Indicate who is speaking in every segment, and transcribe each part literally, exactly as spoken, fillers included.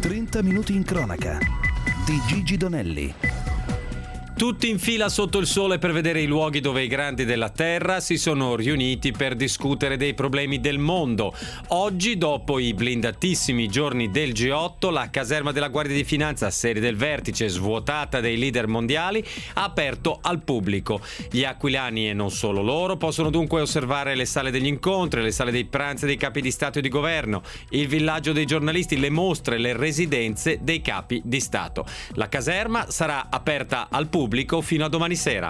Speaker 1: trenta minuti in cronaca di Gigi Donelli.
Speaker 2: Tutti in fila sotto il sole per vedere i luoghi dove i grandi della terra si sono riuniti per discutere dei problemi del mondo. Oggi, dopo i blindatissimi giorni del G otto, la caserma della Guardia di Finanza, sede del vertice svuotata dei leader mondiali, ha aperto al pubblico. Gli aquilani e non solo loro possono dunque osservare le sale degli incontri, le sale dei pranzi dei capi di Stato e di Governo, il villaggio dei giornalisti, le mostre, le residenze dei capi di Stato. La caserma sarà aperta al pubblico fino a domani sera.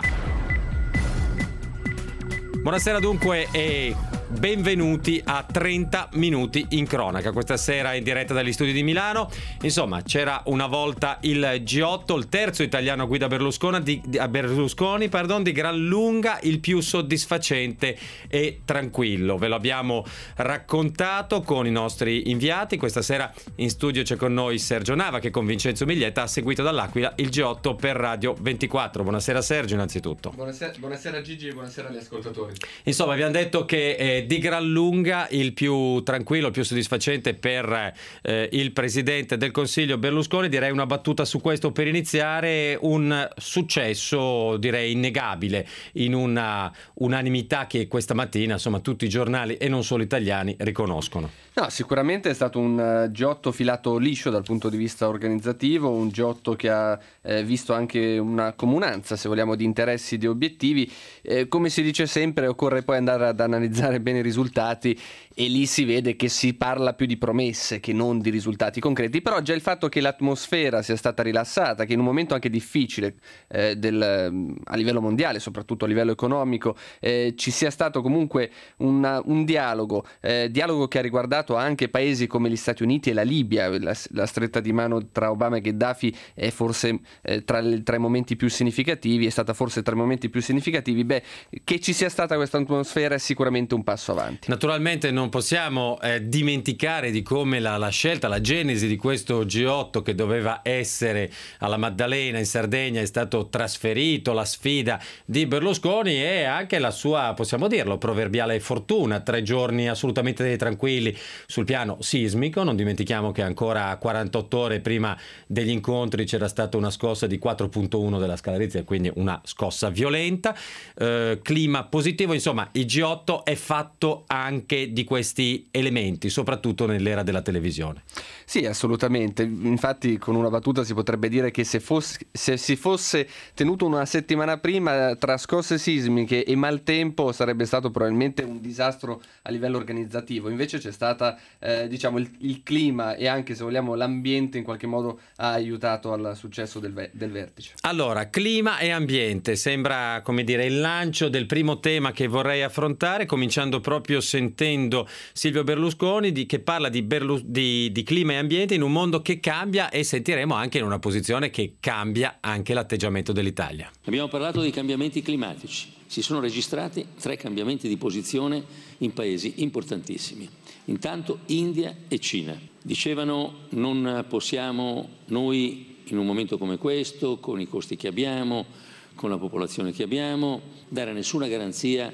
Speaker 2: Buonasera dunque e benvenuti a trenta minuti in cronaca. Questa sera in diretta dagli studi di Milano. Insomma, c'era una volta il G otto, il terzo italiano a guida Berlusconi, di, di, a Berlusconi, pardon, di gran lunga il più soddisfacente e tranquillo. Ve lo abbiamo raccontato con i nostri inviati. Questa sera in studio c'è con noi Sergio Nava, che con Vincenzo Miglietta ha seguito dall'Aquila il G otto per Radio ventiquattro. Buonasera Sergio, innanzitutto.
Speaker 3: Buonasera, buonasera Gigi e buonasera agli ascoltatori.
Speaker 2: Insomma, abbiamo detto che eh, di gran lunga il più tranquillo, il più soddisfacente per eh, il presidente del Consiglio Berlusconi. Direi una battuta su questo per iniziare: un successo direi innegabile, in una unanimità che questa mattina insomma tutti i giornali e non solo italiani riconoscono.
Speaker 3: No, sicuramente è stato un uh, G otto filato liscio dal punto di vista organizzativo, un G otto che ha eh, visto anche una comunanza, se vogliamo, di interessi e di obiettivi. Eh, come si dice sempre, occorre poi andare ad analizzare bene i risultati e lì si vede che si parla più di promesse che non di risultati concreti. Però già il fatto che l'atmosfera sia stata rilassata, che in un momento anche difficile eh, del, a livello mondiale, soprattutto a livello economico, eh, ci sia stato comunque una, un dialogo, eh, dialogo che ha riguardato anche paesi come gli Stati Uniti e la Libia. La, la stretta di mano tra Obama e Gheddafi è forse eh, tra, le, tra i momenti più significativi, è stata forse tra i momenti più significativi. Beh, che ci sia stata questa atmosfera è sicuramente un passo avanti.
Speaker 2: Naturalmente non possiamo eh, dimenticare di come la, la scelta, la genesi di questo G otto, che doveva essere alla Maddalena in Sardegna, è stato trasferito, la sfida di Berlusconi e anche la sua, possiamo dirlo, proverbiale fortuna. Tre giorni assolutamente tranquilli sul piano sismico. Non dimentichiamo che ancora quarantotto ore prima degli incontri c'era stata una scossa di quattro virgola uno della scala Richter, quindi una scossa violenta, eh, clima positivo. Insomma, il G otto è fatto anche di questi elementi, soprattutto nell'era della televisione.
Speaker 3: Sì, assolutamente. Infatti, con una battuta si potrebbe dire che se, fosse, se si fosse tenuto una settimana prima, tra scosse sismiche e maltempo, sarebbe stato probabilmente un disastro a livello organizzativo. Invece c'è stata, eh, diciamo, il, il clima e anche, se vogliamo, l'ambiente in qualche modo ha aiutato al successo del, ve- del vertice.
Speaker 2: Allora, clima e ambiente sembra, come dire, il lancio del primo tema che vorrei affrontare, cominciando proprio sentendo Silvio Berlusconi di, che parla di, Berlu- di, di clima e ambiente in un mondo che cambia, e sentiremo anche in una posizione che cambia anche l'atteggiamento dell'Italia.
Speaker 4: Abbiamo parlato dei cambiamenti climatici. Si sono registrati tre cambiamenti di posizione in paesi importantissimi. Intanto India e Cina. Dicevano: non possiamo noi in un momento come questo, con i costi che abbiamo, con la popolazione che abbiamo, dare nessuna garanzia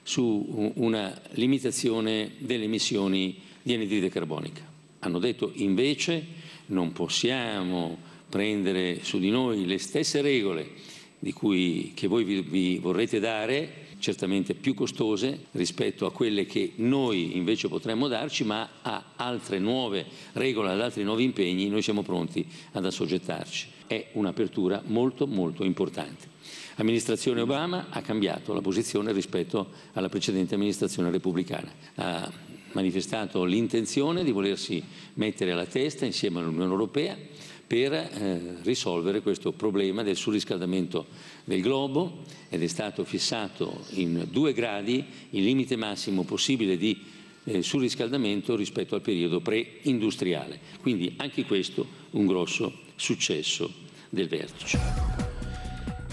Speaker 4: su una limitazione delle emissioni di anidride carbonica. Hanno detto invece: non possiamo prendere su di noi le stesse regole di cui che voi vi, vi vorrete dare, certamente più costose rispetto a quelle che noi invece potremmo darci, ma a altre nuove regole, ad altri nuovi impegni noi siamo pronti ad assoggettarci. È un'apertura molto molto importante. L'amministrazione Obama ha cambiato la posizione rispetto alla precedente amministrazione repubblicana. Ha manifestato l'intenzione di volersi mettere alla testa insieme all'Unione Europea per eh, risolvere questo problema del surriscaldamento del globo, ed è stato fissato in due gradi il limite massimo possibile di eh, surriscaldamento rispetto al periodo pre-industriale. Quindi anche questo un grosso successo del vertice.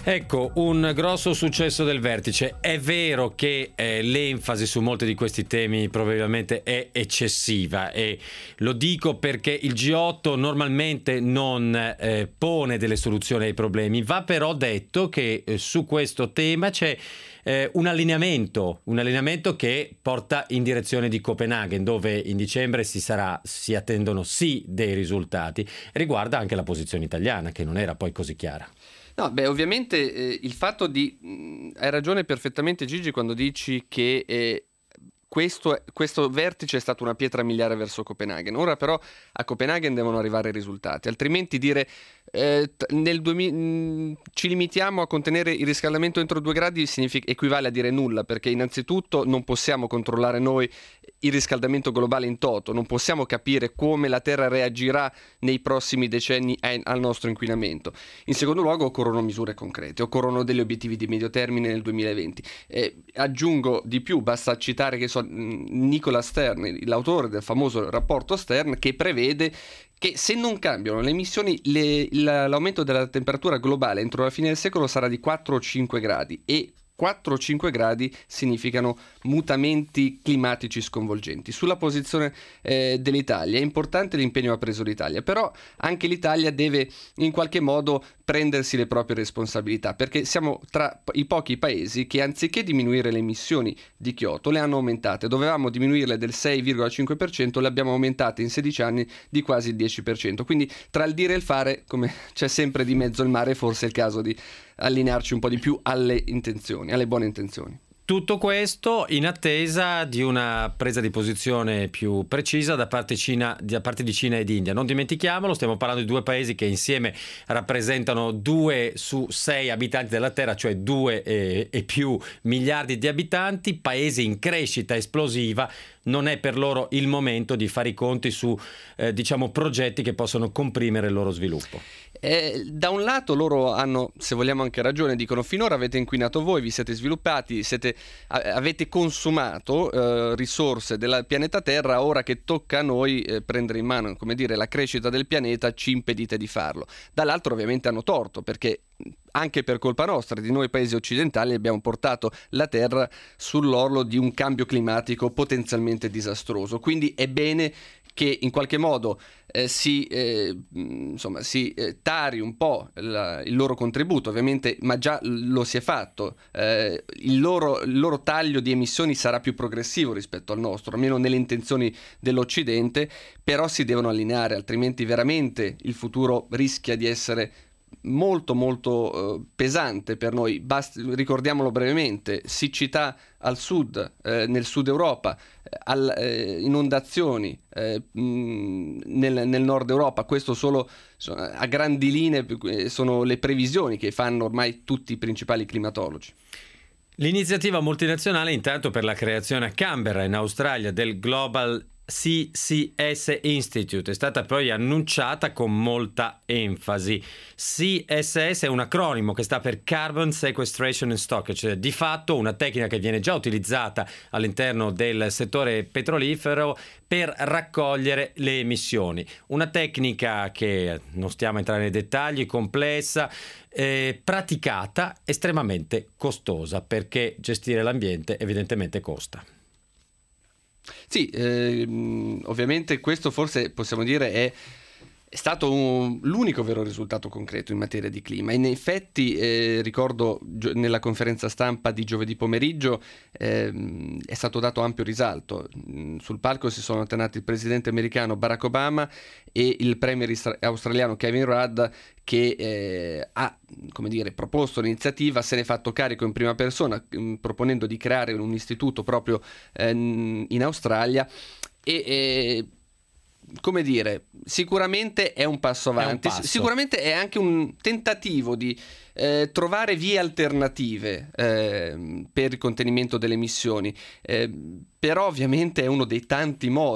Speaker 2: Ecco, un grosso successo del vertice. È vero che eh, l'enfasi su molti di questi temi probabilmente è eccessiva, e lo dico perché il G otto normalmente non eh, pone delle soluzioni ai problemi. Va però detto che eh, su questo tema c'è eh, un allineamento, un allineamento che porta in direzione di Copenaghen, dove in dicembre si sarà, si attendono sì dei risultati. Riguarda anche la posizione italiana, che non era poi così chiara.
Speaker 3: No, beh, ovviamente eh, il fatto di... Mh, hai ragione perfettamente, Gigi, quando dici che eh, questo, questo vertice è stato una pietra miliare verso Copenaghen. Ora però a Copenaghen devono arrivare i risultati, altrimenti dire eh, nel duemila, mh, ci limitiamo a contenere il riscaldamento entro due gradi significa, equivale a dire nulla, perché innanzitutto non possiamo controllare noi il riscaldamento globale in toto, non possiamo capire come la Terra reagirà nei prossimi decenni al nostro inquinamento. In secondo luogo occorrono misure concrete, occorrono degli obiettivi di medio termine nel duemilaventi. Eh, aggiungo di più, basta citare che so, Nicholas Stern, l'autore del famoso rapporto Stern, che prevede che se non cambiano le emissioni le, l'aumento della temperatura globale entro la fine del secolo sarà di quattro o cinque gradi, e quattro o cinque gradi significano mutamenti climatici sconvolgenti. Sulla posizione eh, dell'Italia è importante l'impegno che ha preso l'Italia, però anche l'Italia deve in qualche modo prendersi le proprie responsabilità, perché siamo tra i pochi paesi che anziché diminuire le emissioni di Kyoto le hanno aumentate. Dovevamo diminuirle del sei virgola cinque per cento, le abbiamo aumentate in sedici anni di quasi il dieci per cento. Quindi tra il dire e il fare, come c'è sempre di mezzo il mare, forse è il caso di allinearci un po' di più alle intenzioni, alle buone intenzioni.
Speaker 2: Tutto questo in attesa di una presa di posizione più precisa da parte, Cina, da parte di Cina ed India. Non dimentichiamolo, stiamo parlando di due paesi che insieme rappresentano due su sei abitanti della Terra, cioè due e, e più miliardi di abitanti, paesi in crescita esplosiva. Non è per loro il momento di fare i conti su eh, diciamo progetti che possono comprimere il loro sviluppo.
Speaker 3: Eh, da un lato loro hanno, se vogliamo, anche ragione, dicono: finora avete inquinato voi, vi siete sviluppati, siete, a, avete consumato eh, risorse del pianeta Terra, ora che tocca a noi eh, prendere in mano, come dire, la crescita del pianeta, ci impedite di farlo. Dall'altro ovviamente hanno torto, perché anche per colpa nostra, di noi paesi occidentali, abbiamo portato la Terra sull'orlo di un cambio climatico potenzialmente disastroso. Quindi è bene che in qualche modo eh, si, eh, insomma, si eh, tari un po' la, il loro contributo, ovviamente, ma già lo si è fatto. Eh, il, loro, il loro taglio di emissioni sarà più progressivo rispetto al nostro, almeno nelle intenzioni dell'Occidente, però si devono allineare, altrimenti veramente il futuro rischia di essere molto molto eh, pesante per noi. Basti, ricordiamolo brevemente: siccità al sud, eh, nel sud Europa, eh, al, eh, inondazioni eh, mh, nel, nel nord Europa. Questo solo a grandi linee sono le previsioni che fanno ormai tutti i principali climatologi.
Speaker 2: L'iniziativa multinazionale intanto per la creazione a Canberra in Australia del Global C C S Institute è stata poi annunciata con molta enfasi. C S S è un acronimo che sta per Carbon Sequestration and Storage, cioè di fatto una tecnica che viene già utilizzata all'interno del settore petrolifero per raccogliere le emissioni. Una tecnica che, non stiamo a entrare nei dettagli, complessa, eh, praticata, estremamente costosa, perché gestire l'ambiente evidentemente costa.
Speaker 3: Sì, ehm, ovviamente questo forse possiamo dire è, è stato un, l'unico vero risultato concreto in materia di clima. In effetti, eh, ricordo gio- nella conferenza stampa di giovedì pomeriggio ehm, è stato dato ampio risalto. Mm, sul palco si sono alternati il presidente americano Barack Obama e il premier istra- australiano Kevin Rudd, che eh, ha, come dire, proposto l'iniziativa, se ne è fatto carico in prima persona, mh, proponendo di creare un istituto proprio eh, in Australia e, e come dire, sicuramente è un passo avanti,
Speaker 2: È un passo.
Speaker 3: Sicuramente è anche un tentativo di eh, trovare vie alternative eh, per il contenimento delle emissioni, eh, però ovviamente è uno dei tanti modi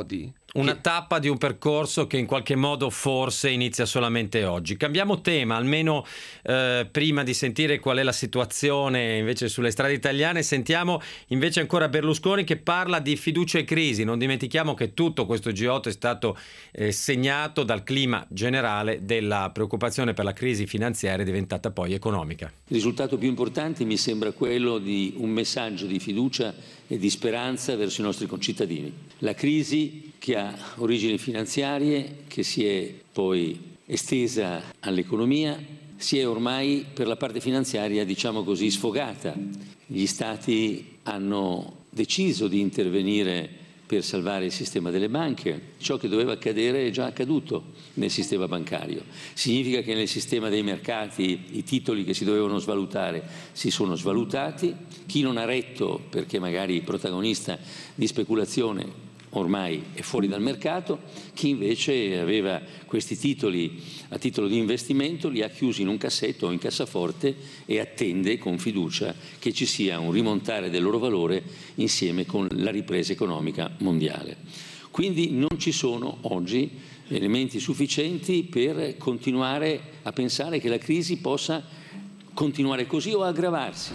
Speaker 2: Una
Speaker 3: che...
Speaker 2: tappa di un percorso che in qualche modo forse inizia solamente oggi. Cambiamo tema, almeno eh, prima di sentire qual è la situazione invece sulle strade italiane, sentiamo invece ancora Berlusconi che parla di fiducia e crisi. Non dimentichiamo che tutto questo G otto è stato eh, segnato dal clima generale della preoccupazione per la crisi finanziaria diventata poi economica.
Speaker 4: Il risultato più importante mi sembra quello di un messaggio di fiducia e di speranza verso i nostri concittadini. La crisi che ha origini finanziarie, che si è poi estesa all'economia, si è ormai per la parte finanziaria, diciamo così, sfogata. Gli Stati hanno deciso di intervenire per salvare il sistema delle banche. Ciò che doveva accadere è già accaduto nel sistema bancario. Significa che nel sistema dei mercati i titoli che si dovevano svalutare si sono svalutati. Chi non ha retto, perché magari protagonista di speculazione, ormai è fuori dal mercato. Chi invece aveva questi titoli a titolo di investimento li ha chiusi in un cassetto o in cassaforte e attende con fiducia che ci sia un rimontare del loro valore insieme con la ripresa economica mondiale. Quindi non ci sono oggi elementi sufficienti per continuare a pensare che la crisi possa continuare così o aggravarsi.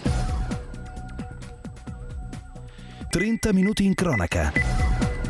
Speaker 1: trenta minuti in cronaca.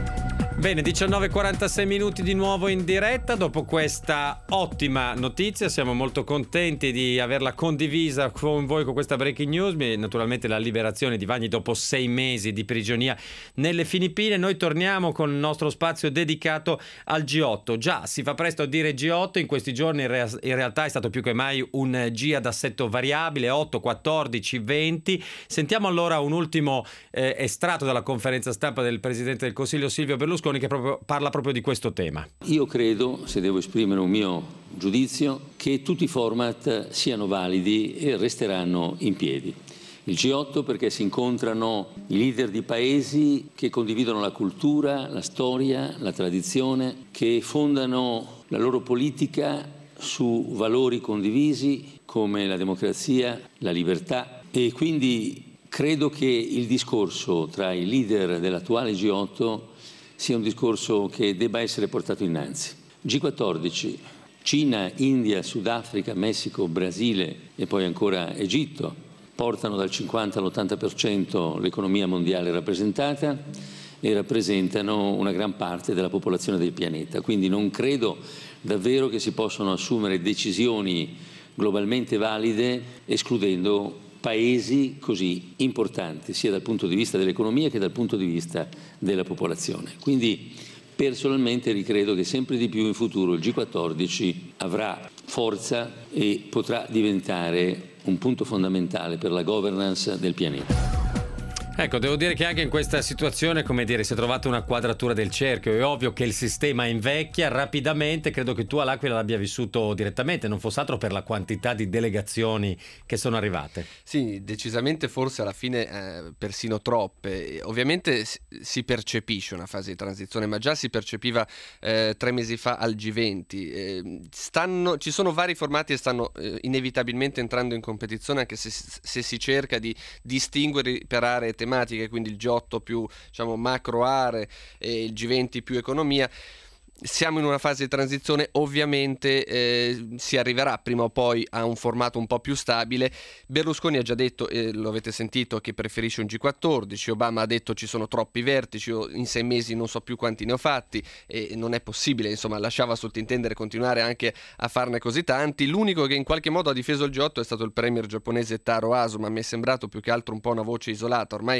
Speaker 2: Bene, diciannove e quarantasei minuti di nuovo in diretta. Dopo questa ottima notizia siamo molto contenti di averla condivisa con voi, con questa breaking news. Naturalmente la liberazione di Vagni dopo sei mesi di prigionia nelle Filippine. Noi torniamo con il nostro spazio dedicato al G otto. Già, si fa presto a dire G otto, in questi giorni in, rea- in realtà è stato più che mai un G ad assetto variabile, otto, quattordici, venti. Sentiamo allora un ultimo eh, estratto dalla conferenza stampa del Presidente del Consiglio Silvio Berlusconi, che proprio, parla proprio di questo tema.
Speaker 4: Io credo, se devo esprimere un mio giudizio, che tutti i format siano validi e resteranno in piedi. Il G otto perché si incontrano i leader di paesi che condividono la cultura, la storia, la tradizione, che fondano la loro politica su valori condivisi come la democrazia, la libertà, e quindi credo che il discorso tra i leader dell'attuale G otto sia un discorso che debba essere portato innanzi. G quattordici, Cina, India, Sudafrica, Messico, Brasile e poi ancora Egitto portano dal cinquanta all'ottanta per cento l'economia mondiale rappresentata e rappresentano una gran parte della popolazione del pianeta. Quindi non credo davvero che si possano assumere decisioni globalmente valide escludendo paesi così importanti sia dal punto di vista dell'economia che dal punto di vista della popolazione. Quindi personalmente ricredo che sempre di più in futuro il G quattordici avrà forza e potrà diventare un punto fondamentale per la governance del pianeta.
Speaker 2: Ecco, devo dire che anche in questa situazione, come dire, si è trovata una quadratura del cerchio. È ovvio che il sistema invecchia rapidamente, credo che tu all'Aquila l'abbia vissuto direttamente, non fosse altro per la quantità di delegazioni che sono arrivate.
Speaker 3: Sì, decisamente, forse alla fine eh, persino troppe. Ovviamente si percepisce una fase di transizione, ma già si percepiva eh, tre mesi fa al G venti. Eh, stanno, ci sono vari formati e stanno eh, inevitabilmente entrando in competizione, anche se, se si cerca di distinguere per aree tematiche, quindi il G otto più, diciamo, macro aree e il G venti più economia. Siamo in una fase di transizione, ovviamente eh, si arriverà prima o poi a un formato un po' più stabile. Berlusconi ha già detto, eh, lo avete sentito, che preferisce un G quattordici, Obama ha detto ci sono troppi vertici, io in sei mesi non so più quanti ne ho fatti e non è possibile, insomma lasciava sottintendere continuare anche a farne così tanti. L'unico che in qualche modo ha difeso il G otto è stato il premier giapponese Taro Aso, ma mi è sembrato più che altro un po' una voce isolata. Ormai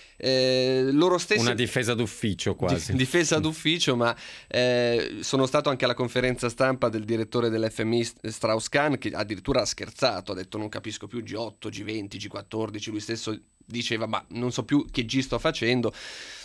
Speaker 3: Eh, loro stessi,
Speaker 2: una difesa d'ufficio quasi
Speaker 3: di, difesa d'ufficio, ma eh, sono stato anche alla conferenza stampa del direttore dell'F M I Strauss-Kahn, che addirittura ha scherzato, ha detto non capisco più G otto, G venti, G quattordici. Lui stesso diceva ma non so più che G sto facendo.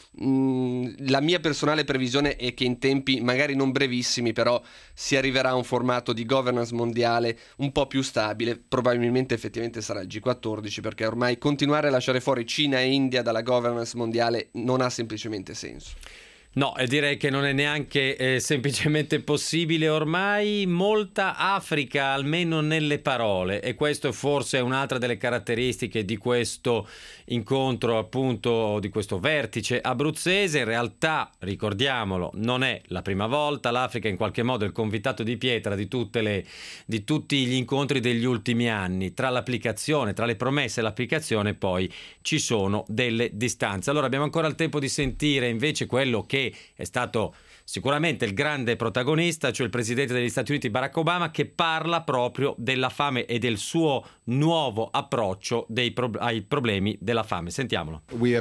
Speaker 3: La mia personale previsione è che in tempi magari non brevissimi però si arriverà a un formato di governance mondiale un po' più stabile. Probabilmente effettivamente sarà il G quattordici, perché ormai continuare a lasciare fuori Cina e India dalla governance mondiale non ha semplicemente senso.
Speaker 2: No, e direi che non è neanche eh, semplicemente possibile ormai. Molta Africa, almeno nelle parole, e questo forse è un'altra delle caratteristiche di questo incontro, appunto, di questo vertice abruzzese. In realtà, ricordiamolo, non è la prima volta. L'Africa è in qualche modo il convitato di pietra di tutte le, di tutti gli incontri degli ultimi anni. Tra l'applicazione, tra le promesse e l'applicazione, poi ci sono delle distanze. Allora abbiamo ancora il tempo di sentire invece quello che è stato sicuramente il grande protagonista, cioè il presidente degli Stati Uniti Barack Obama, che parla proprio della fame e del suo nuovo approccio dei pro- ai problemi della fame. Sentiamolo.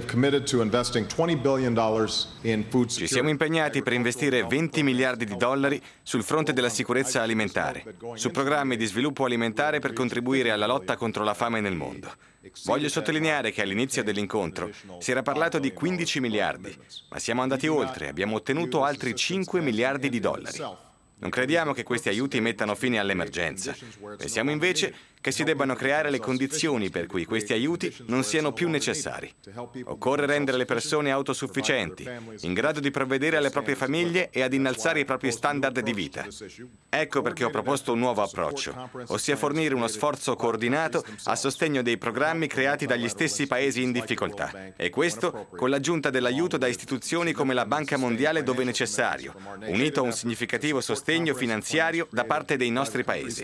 Speaker 5: Ci siamo impegnati per investire venti miliardi di dollari sul fronte della sicurezza alimentare, su programmi di sviluppo alimentare per contribuire alla lotta contro la fame nel mondo. Voglio sottolineare che all'inizio dell'incontro si era parlato di quindici miliardi, ma siamo andati oltre, abbiamo ottenuto altri cinque miliardi di dollari. Non crediamo che questi aiuti mettano fine all'emergenza. Pensiamo invece che si debbano creare le condizioni per cui questi aiuti non siano più necessari. Occorre rendere le persone autosufficienti, in grado di provvedere alle proprie famiglie e ad innalzare i propri standard di vita. Ecco perché ho proposto un nuovo approccio, ossia fornire uno sforzo coordinato a sostegno dei programmi creati dagli stessi paesi in difficoltà. E questo con l'aggiunta dell'aiuto da istituzioni come la Banca Mondiale dove necessario, unito a un significativo sostegno finanziario da parte dei nostri paesi.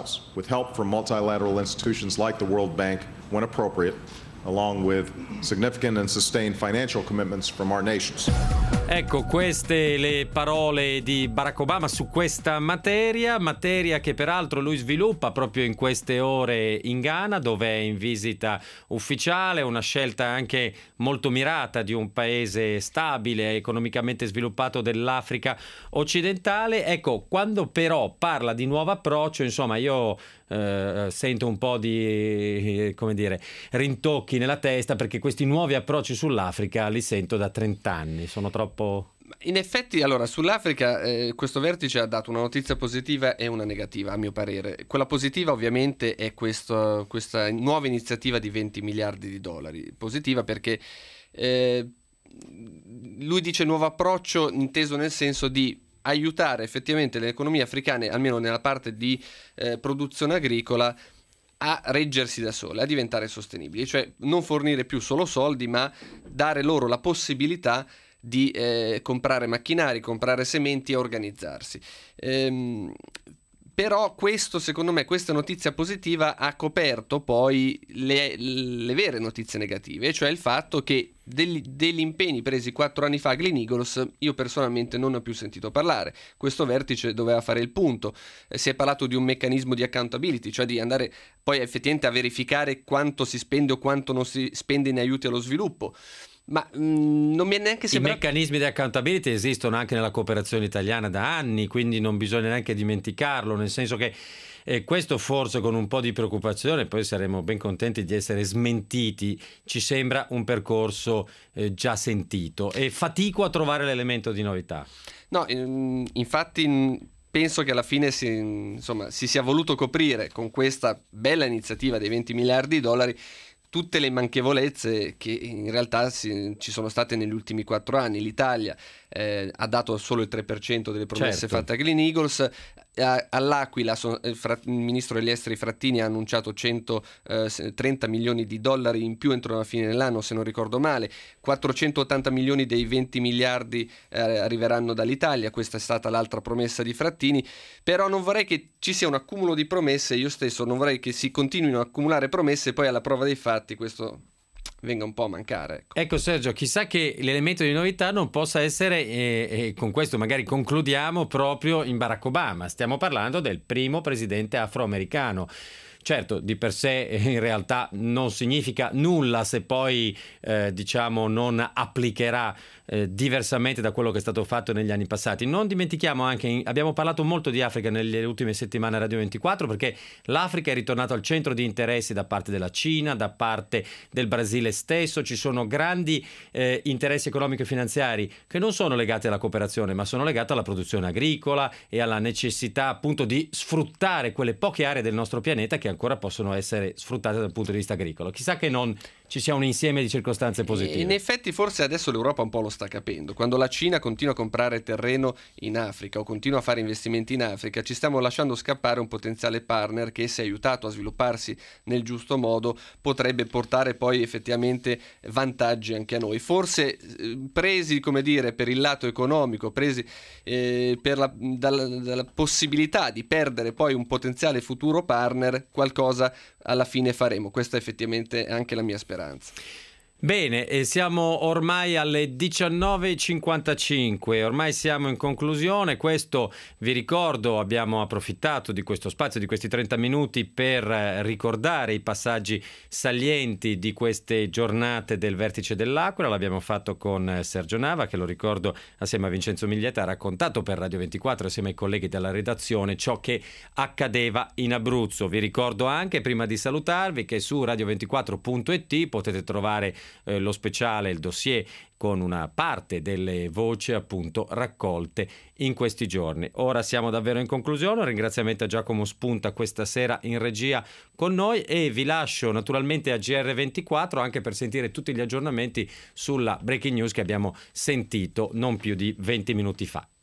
Speaker 6: Multilateral institutions like the World Bank when appropriate, along with significant and sustained financial commitments from our nations.
Speaker 2: Ecco, queste le parole di Barack Obama su questa materia, materia che peraltro lui sviluppa proprio in queste ore in Ghana, dove è in visita ufficiale, una scelta anche molto mirata di un paese stabile, economicamente sviluppato dell'Africa occidentale. Ecco, quando però parla di nuovo approccio, insomma, io eh, sento un po' di, come dire, rintocchi nella testa, perché questi nuovi approcci sull'Africa li sento da trent'anni, sono troppo.
Speaker 3: In effetti, allora, sull'Africa eh, questo vertice ha dato una notizia positiva e una negativa, a mio parere. Quella positiva ovviamente è questo, questa nuova iniziativa di venti miliardi di dollari. Positiva perché eh, lui dice nuovo approccio inteso nel senso di aiutare effettivamente le economie africane, almeno nella parte di eh, produzione agricola, a reggersi da sole, a diventare sostenibili, cioè non fornire più solo soldi, ma dare loro la possibilità di eh, comprare macchinari, comprare sementi e organizzarsi. Ehm, però questo, secondo me, questa notizia positiva ha coperto poi le, le vere notizie negative, cioè il fatto che degli, degli impegni presi quattro anni fa a Gleneagles io personalmente non ne ho più sentito parlare. Questo vertice doveva fare il punto, eh, si è parlato di un meccanismo di accountability, cioè di andare poi effettivamente a verificare quanto si spende o quanto non si spende in aiuti allo sviluppo. Ma mh, non mi è neanche sembrato.
Speaker 2: I meccanismi di accountability esistono anche nella cooperazione italiana da anni, quindi non bisogna neanche dimenticarlo, nel senso che eh, questo forse con un po' di preoccupazione, poi saremo ben contenti di essere smentiti, ci sembra un percorso eh, già sentito e fatico a trovare l'elemento di novità.
Speaker 3: No, ehm, infatti penso che alla fine si, insomma, si sia voluto coprire con questa bella iniziativa dei venti miliardi di dollari tutte le manchevolezze che in realtà si, ci sono state negli ultimi quattro anni. L'Italia eh, ha dato solo il tre per cento delle promesse
Speaker 2: certo.
Speaker 3: fatte a Gleneagles. A, all'Aquila son, il, fra, il ministro degli esteri Frattini ha annunciato centotrenta milioni di dollari in più entro la fine dell'anno, se non ricordo male. quattrocentottanta milioni dei venti miliardi eh, arriveranno dall'Italia, questa è stata l'altra promessa di Frattini. Però non vorrei che ci sia un accumulo di promesse, io stesso non vorrei che si continuino a accumulare promesse e poi alla prova dei fatti questo venga un po' a mancare. Ecco,
Speaker 2: ecco Sergio, chissà che l'elemento di novità non possa essere, e, e con questo magari concludiamo, proprio in Barack Obama. Stiamo parlando del primo presidente afroamericano. Certo, di per sé in realtà non significa nulla se poi eh, diciamo non applicherà eh, diversamente da quello che è stato fatto negli anni passati. Non dimentichiamo anche, in, abbiamo parlato molto di Africa nelle ultime settimane a Radio ventiquattro, perché l'Africa è ritornata al centro di interessi da parte della Cina, da parte del Brasile stesso. Ci sono grandi eh, interessi economici e finanziari che non sono legati alla cooperazione, ma sono legati alla produzione agricola e alla necessità appunto di sfruttare quelle poche aree del nostro pianeta che ancora possono essere sfruttate dal punto di vista agricolo. Chissà che non ci sia un insieme di circostanze positive.
Speaker 3: In effetti forse adesso l'Europa un po' lo sta capendo. Quando la Cina continua a comprare terreno in Africa o continua a fare investimenti in Africa, ci stiamo lasciando scappare un potenziale partner che, se aiutato a svilupparsi nel giusto modo, potrebbe portare poi effettivamente vantaggi anche a noi. Forse eh, presi, come dire, per il lato economico, presi eh, per la, dalla, dalla possibilità di perdere poi un potenziale futuro partner, qualcosa alla fine faremo. Questa effettivamente è anche la mia speranza.
Speaker 2: Bene, e siamo ormai alle diciannove e cinquantacinque, ormai siamo in conclusione. Questo, vi ricordo, abbiamo approfittato di questo spazio, di questi trenta minuti, per ricordare i passaggi salienti di queste giornate del Vertice dell'Aquila. L'abbiamo fatto con Sergio Nava, che, lo ricordo, assieme a Vincenzo Miglietta ha raccontato per Radio ventiquattro, assieme ai colleghi della redazione, ciò che accadeva in Abruzzo. Vi ricordo anche, prima di salutarvi, che su radio ventiquattro punto it potete trovare Eh, lo speciale, il dossier con una parte delle voci appunto raccolte in questi giorni. Ora siamo davvero in conclusione. Un ringraziamento a Giacomo Spunta questa sera in regia con noi, e vi lascio naturalmente a G R ventiquattro anche per sentire tutti gli aggiornamenti sulla breaking news che abbiamo sentito non più di venti minuti fa.